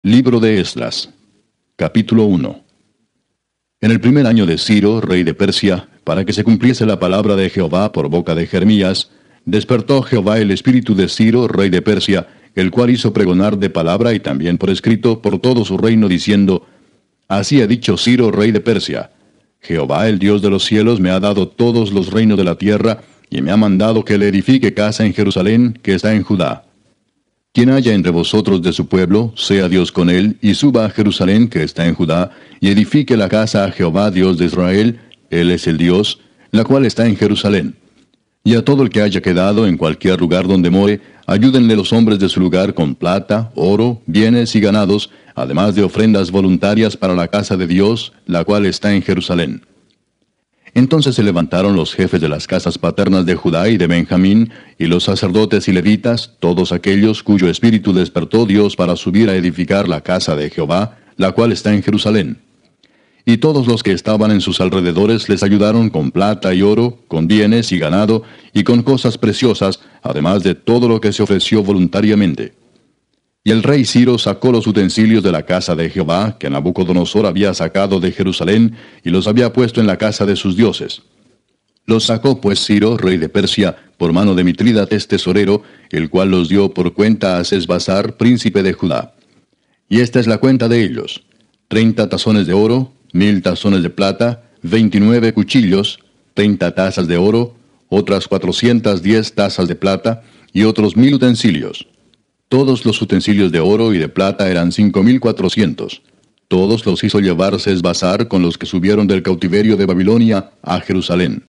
Libro de Esdras, capítulo 1. En el primer año de Ciro, rey de Persia, para que se cumpliese la palabra de Jehová por boca de Jeremías, despertó Jehová el espíritu de Ciro, rey de Persia, el cual hizo pregonar de palabra y también por escrito por todo su reino, diciendo: Así ha dicho Ciro, rey de Persia: Jehová, el Dios de los cielos, me ha dado todos los reinos de la tierra, y me ha mandado que le edifique casa en Jerusalén, que está en Judá. Quien haya entre vosotros de su pueblo, sea Dios con él, y suba a Jerusalén, que está en Judá, y edifique la casa a Jehová, Dios de Israel, él es el Dios, la cual está en Jerusalén. Y a todo el que haya quedado en cualquier lugar donde more, ayúdenle los hombres de su lugar con plata, oro, bienes y ganados, además de ofrendas voluntarias para la casa de Dios, la cual está en Jerusalén. Entonces se levantaron los jefes de las casas paternas de Judá y de Benjamín, y los sacerdotes y levitas, todos aquellos cuyo espíritu despertó Dios para subir a edificar la casa de Jehová, la cual está en Jerusalén. Y todos los que estaban en sus alrededores les ayudaron con plata y oro, con bienes y ganado, y con cosas preciosas, además de todo lo que se ofreció voluntariamente. Y el rey Ciro sacó los utensilios de la casa de Jehová, que Nabucodonosor había sacado de Jerusalén, y los había puesto en la casa de sus dioses. Los sacó pues Ciro, rey de Persia, por mano de Mitrídates tesorero, el cual los dio por cuenta a Sesbassar, príncipe de Judá. Y esta es la cuenta de ellos: 30 tazones de oro, 1000 tazones de plata, 29 cuchillos, 30 tazas de oro, otras 410 tazas de plata, y otros 1000 utensilios. Todos los utensilios de oro y de plata eran 5400. Todos los hizo llevar Sesbassar con los que subieron del cautiverio de Babilonia a Jerusalén.